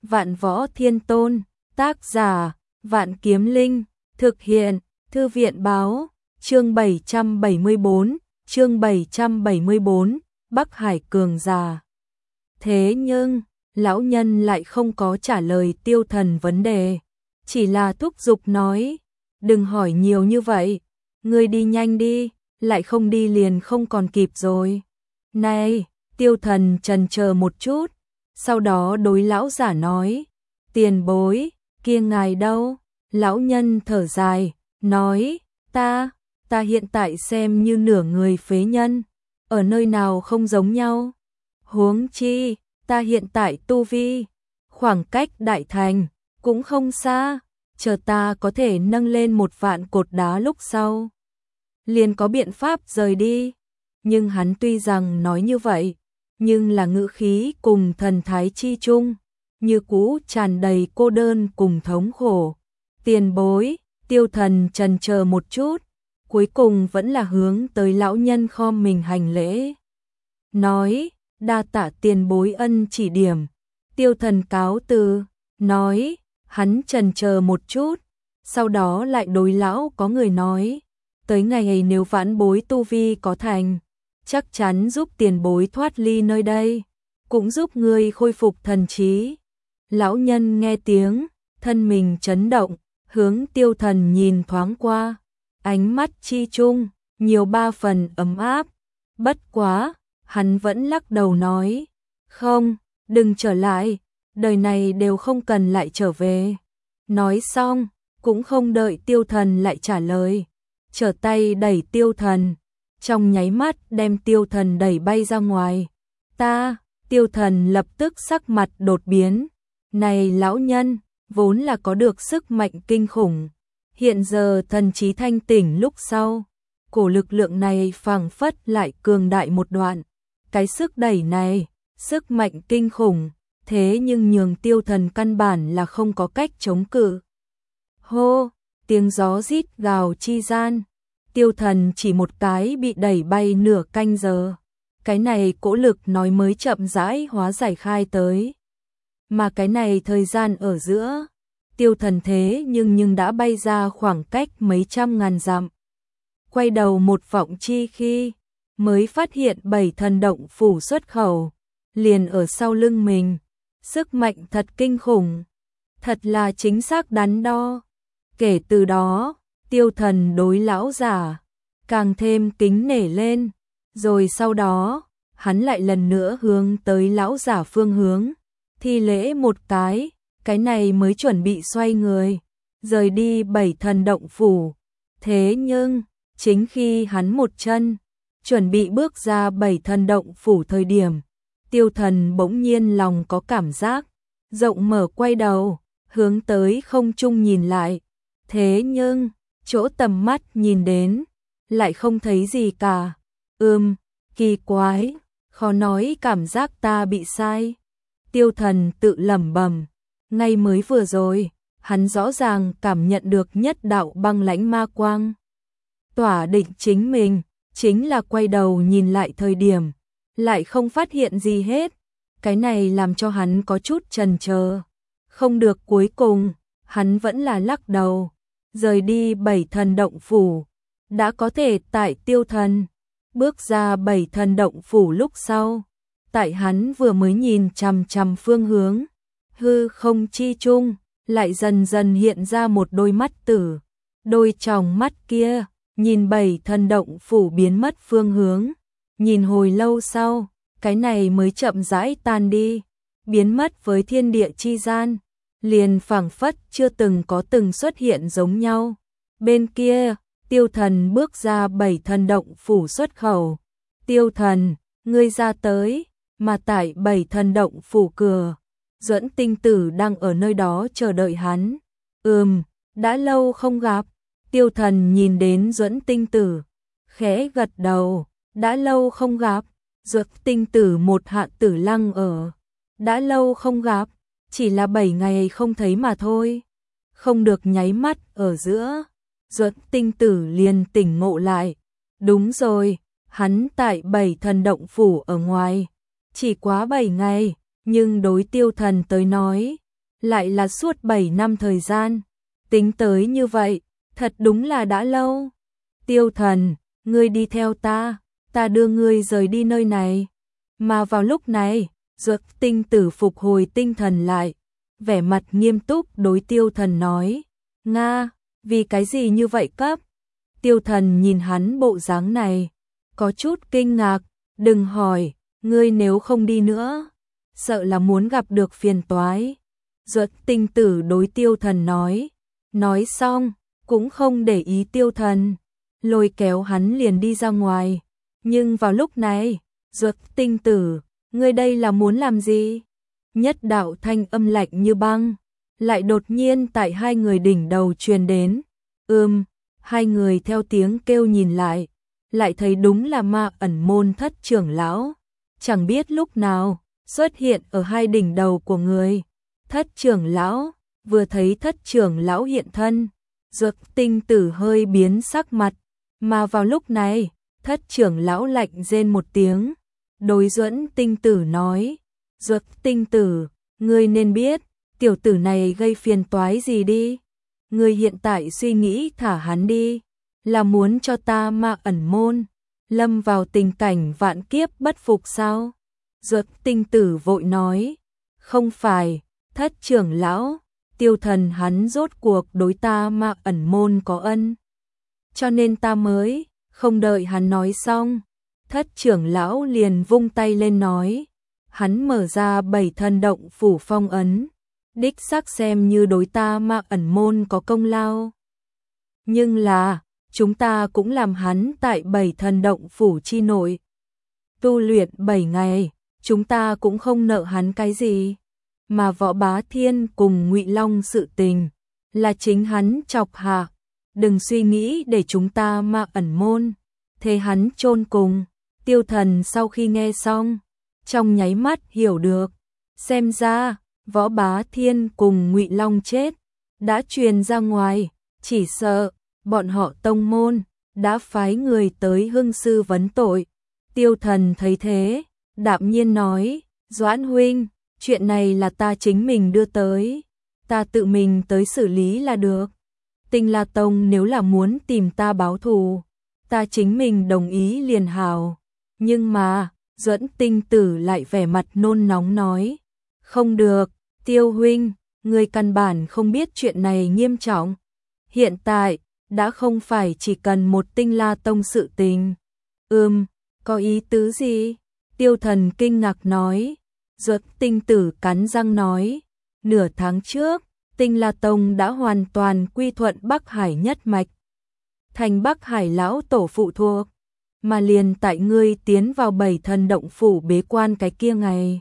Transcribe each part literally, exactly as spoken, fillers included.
Vạn Võ Thiên Tôn, tác giả, Vạn Kiếm Linh, thực hiện, Thư viện báo, chương bảy trăm bảy mươi bốn, chương bảy trăm bảy mươi bốn, Bắc Hải cường giả. Thế nhưng, lão nhân lại không có trả lời Tiêu Thần vấn đề, chỉ là thúc giục nói, đừng hỏi nhiều như vậy, ngươi đi nhanh đi, lại không đi liền không còn kịp rồi. Này, Tiêu Thần chần chờ một chút, sau đó đối lão giả nói, tiền bối, kia ngài đâu? Lão nhân thở dài, nói, ta, ta hiện tại xem như nửa người phế nhân, ở nơi nào không giống nhau. Huống chi, ta hiện tại tu vi, khoảng cách đại thành, cũng không xa, chờ ta có thể nâng lên một vạn cột đá lúc sau. Liền có biện pháp rời đi, nhưng hắn tuy rằng nói như vậy, nhưng là ngữ khí cùng thần thái chi chung, như cũ tràn đầy cô đơn cùng thống khổ. Tiền bối, Tiêu Thần chần chờ một chút, cuối cùng vẫn là hướng tới lão nhân khom mình hành lễ. Nói, đa tạ tiền bối ân chỉ điểm. Tiêu Thần cáo từ, nói, hắn chần chờ một chút, sau đó lại đối lão có người nói, tới ngày ấy nếu vãn bối tu vi có thành, chắc chắn giúp tiền bối thoát ly nơi đây, cũng giúp ngươi khôi phục thần trí. Lão nhân nghe tiếng, thân mình chấn động, hướng Tiêu Thần nhìn thoáng qua, ánh mắt chi chung, nhiều ba phần ấm áp. Bất quá, hắn vẫn lắc đầu nói, không, đừng trở lại, đời này đều không cần lại trở về. Nói xong, cũng không đợi Tiêu Thần lại trả lời, trở tay đẩy Tiêu Thần, trong nháy mắt đem Tiêu Thần đẩy bay ra ngoài. Ta, Tiêu Thần lập tức sắc mặt đột biến, này lão nhân, vốn là có được sức mạnh kinh khủng, hiện giờ thần trí thanh tỉnh lúc sau, cổ lực lượng này phảng phất lại cường đại một đoạn. Cái sức đẩy này, sức mạnh kinh khủng, thế nhưng nhường Tiêu Thần căn bản là không có cách chống cự. Hô, tiếng gió rít gào chi gian, Tiêu Thần chỉ một cái bị đẩy bay nửa canh giờ. Cái này cỗ lực nói mới chậm rãi hóa giải khai tới. Mà cái này thời gian ở giữa, Tiêu Thần thế nhưng nhưng đã bay ra khoảng cách mấy trăm ngàn dặm. Quay đầu một vọng chi khi, mới phát hiện bảy thần động phủ xuất khẩu, liền ở sau lưng mình. Sức mạnh thật kinh khủng, thật là chính xác đắn đo. Kể từ đó, Tiêu Thần đối lão giả càng thêm kính nể lên, rồi sau đó, hắn lại lần nữa hướng tới lão giả phương hướng, thi lễ một cái, cái này mới chuẩn bị xoay người, rời đi bảy thần động phủ. Thế nhưng, chính khi hắn một chân chuẩn bị bước ra bảy thần động phủ thời điểm, Tiêu Thần bỗng nhiên lòng có cảm giác, rộng mở quay đầu, hướng tới không trung nhìn lại. Thế nhưng, chỗ tầm mắt nhìn đến, lại không thấy gì cả. Ừm, kỳ quái, khó nói cảm giác ta bị sai. Tiêu Thần tự lẩm bẩm, ngay mới vừa rồi, hắn rõ ràng cảm nhận được nhất đạo băng lãnh ma quang. Tỏa định chính mình, chính là quay đầu nhìn lại thời điểm, lại không phát hiện gì hết. Cái này làm cho hắn có chút chần chờ. Không được, cuối cùng, hắn vẫn là lắc đầu, rời đi bảy thần động phủ. Đã có thể tại Tiêu Thần bước ra bảy thần động phủ lúc sau, tại hắn vừa mới nhìn chằm chằm phương hướng, hư không chi chung, lại dần dần hiện ra một đôi mắt tử. Đôi tròng mắt kia, nhìn bảy thần động phủ biến mất phương hướng, nhìn hồi lâu sau, cái này mới chậm rãi tan đi, biến mất với thiên địa chi gian, liền phảng phất chưa từng có từng xuất hiện giống nhau. Bên kia, Tiêu Thần bước ra bảy thần động phủ xuất khẩu. Tiêu Thần, ngươi ra tới, mà tại bảy thần động phủ cửa, Duẫn Tinh Tử đang ở nơi đó chờ đợi hắn. Ừm, đã lâu không gặp. Tiêu Thần nhìn đến Duẫn Tinh Tử, khẽ gật đầu, đã lâu không gặp. Duẫn Tinh Tử một hạ tử lăng ở, đã lâu không gặp, chỉ là bảy ngày không thấy mà thôi. Không được nháy mắt ở giữa, Duẫn Tinh Tử liền tỉnh ngộ lại. Đúng rồi, hắn tại bảy thần động phủ ở ngoài, chỉ quá bảy ngày, nhưng đối Tiêu Thần tới nói, lại là suốt bảy năm thời gian. Tính tới như vậy, thật đúng là đã lâu. Tiêu Thần, ngươi đi theo ta, ta đưa ngươi rời đi nơi này. Mà vào lúc này, Dược Tinh Tử phục hồi tinh thần lại, vẻ mặt nghiêm túc đối Tiêu Thần nói, Nga, vì cái gì như vậy cấp? Tiêu Thần nhìn hắn bộ dáng này, có chút kinh ngạc, đừng hỏi, ngươi nếu không đi nữa, sợ là muốn gặp được phiền toái. Dược Tinh Tử đối Tiêu Thần nói, nói xong, cũng không để ý Tiêu Thần, lôi kéo hắn liền đi ra ngoài. Nhưng vào lúc này, Dược Tinh Tử, ngươi đây là muốn làm gì? Nhất đạo thanh âm lạnh như băng, lại đột nhiên tại hai người đỉnh đầu truyền đến. Ừm, hai người theo tiếng kêu nhìn lại, lại thấy đúng là Ma Ẩn Môn thất trưởng lão. Chẳng biết lúc nào, xuất hiện ở hai đỉnh đầu của người. Thất trưởng lão, vừa thấy thất trưởng lão hiện thân, Dược Tinh Tử hơi biến sắc mặt, mà vào lúc này, thất trưởng lão lạnh rên một tiếng, đối Duẫn Tinh Tử nói, Dược Tinh Tử, ngươi nên biết, tiểu tử này gây phiền toái gì đi, ngươi hiện tại suy nghĩ thả hắn đi, là muốn cho ta Ma Ẩn Môn lâm vào tình cảnh vạn kiếp bất phục sao? Dược Tinh Tử vội nói, không phải, thất trưởng lão, Tiêu Thần hắn rốt cuộc đối ta Ma Ẩn Môn có ân, cho nên ta mới, không đợi hắn nói xong, thất trưởng lão liền vung tay lên nói, hắn mở ra bảy thần động phủ phong ấn, đích xác xem như đối ta Ma Ẩn Môn có công lao. Nhưng là, chúng ta cũng làm hắn tại bảy thần động phủ chi nội tu luyện bảy ngày, chúng ta cũng không nợ hắn cái gì. Mà Võ Bá Thiên cùng Ngụy Long sự tình là chính hắn chọc hạ, đừng suy nghĩ để chúng ta Ma Ẩn Môn thế hắn chôn cùng. Tiêu Thần sau khi nghe xong, trong nháy mắt hiểu được, xem ra Võ Bá Thiên cùng Ngụy Long chết đã truyền ra ngoài, chỉ sợ bọn họ tông môn đã phái người tới hương sư vấn tội. Tiêu Thần thấy thế, đạm nhiên nói, Doãn huynh, chuyện này là ta chính mình đưa tới, ta tự mình tới xử lý là được. Tinh La Tông nếu là muốn tìm ta báo thù, ta chính mình đồng ý liền hào. Nhưng mà, Duẫn Tinh Tử lại vẻ mặt nôn nóng nói, không được, Tiêu huynh, người căn bản không biết chuyện này nghiêm trọng. Hiện tại, đã không phải chỉ cần một Tinh La Tông sự tình. Ừm, có ý tứ gì? Tiêu Thần kinh ngạc nói. Dược Tinh Tử cắn răng nói, nửa tháng trước, Tinh La Tông đã hoàn toàn quy thuận Bắc Hải nhất mạch, thành Bắc Hải lão tổ phụ thuộc, mà liền tại ngươi tiến vào bảy thần động phủ bế quan cái kia ngày.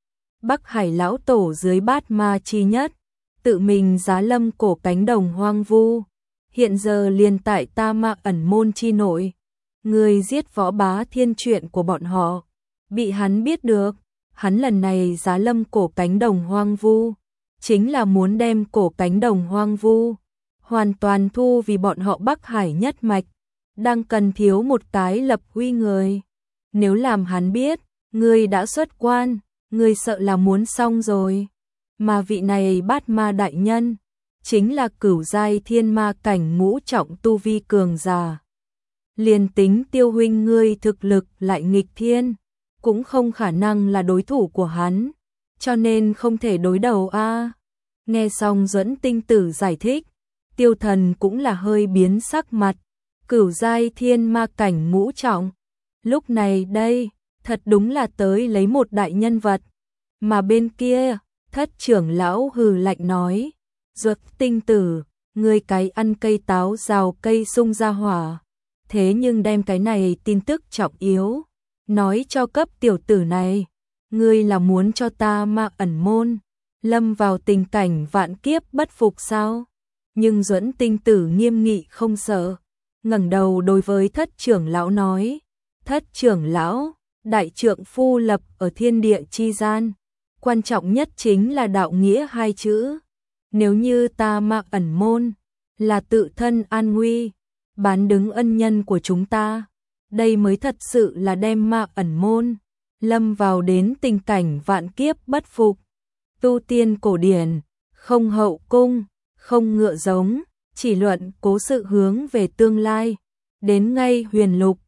Bắc Hải lão tổ dưới bát ma chi nhất, tự mình giá lâm cổ cánh đồng hoang vu, hiện giờ liền tại ta Ma Ẩn Môn chi nội, ngươi giết Võ Bá Thiên chuyện của bọn họ, bị hắn biết được. Hắn lần này giá lâm cổ cánh đồng hoang vu, chính là muốn đem cổ cánh đồng hoang vu hoàn toàn thu vì bọn họ Bắc Hải nhất mạch, đang cần thiếu một cái lập uy người. Nếu làm hắn biết, ngươi đã xuất quan, ngươi sợ là muốn xong rồi. Mà vị này bát ma đại nhân, chính là cửu giai thiên ma cảnh ngũ trọng tu vi cường giả. Liền tính Tiêu huynh ngươi thực lực lại nghịch thiên, cũng không khả năng là đối thủ của hắn, cho nên không thể đối đầu a. À. Nghe xong Duẫn Tinh Tử giải thích, Tiêu Thần cũng là hơi biến sắc mặt, cửu giai thiên ma cảnh ngũ trọng, lúc này đây, thật đúng là tới lấy một đại nhân vật. Mà bên kia, thất trưởng lão hừ lạnh nói, Dược Tinh Tử, ngươi cái ăn cây táo rào cây sung ra hỏa, thế nhưng đem cái này tin tức trọng yếu nói cho cấp tiểu tử này, ngươi là muốn cho ta Ma Ẩn Môn lâm vào tình cảnh vạn kiếp bất phục sao? Nhưng Duẫn Tinh Tử nghiêm nghị không sợ, ngẩng đầu đối với thất trưởng lão nói, thất trưởng lão, đại trượng phu lập ở thiên địa chi gian, quan trọng nhất chính là đạo nghĩa hai chữ. Nếu như ta Ma Ẩn Môn là tự thân an nguy, bán đứng ân nhân của chúng ta, đây mới thật sự là đem Ma Ẩn Môn lâm vào đến tình cảnh vạn kiếp bất phục. Tu tiên cổ điển không hậu cung, không ngựa giống, chỉ luận cố sự hướng về tương lai. Đến ngay huyền lục,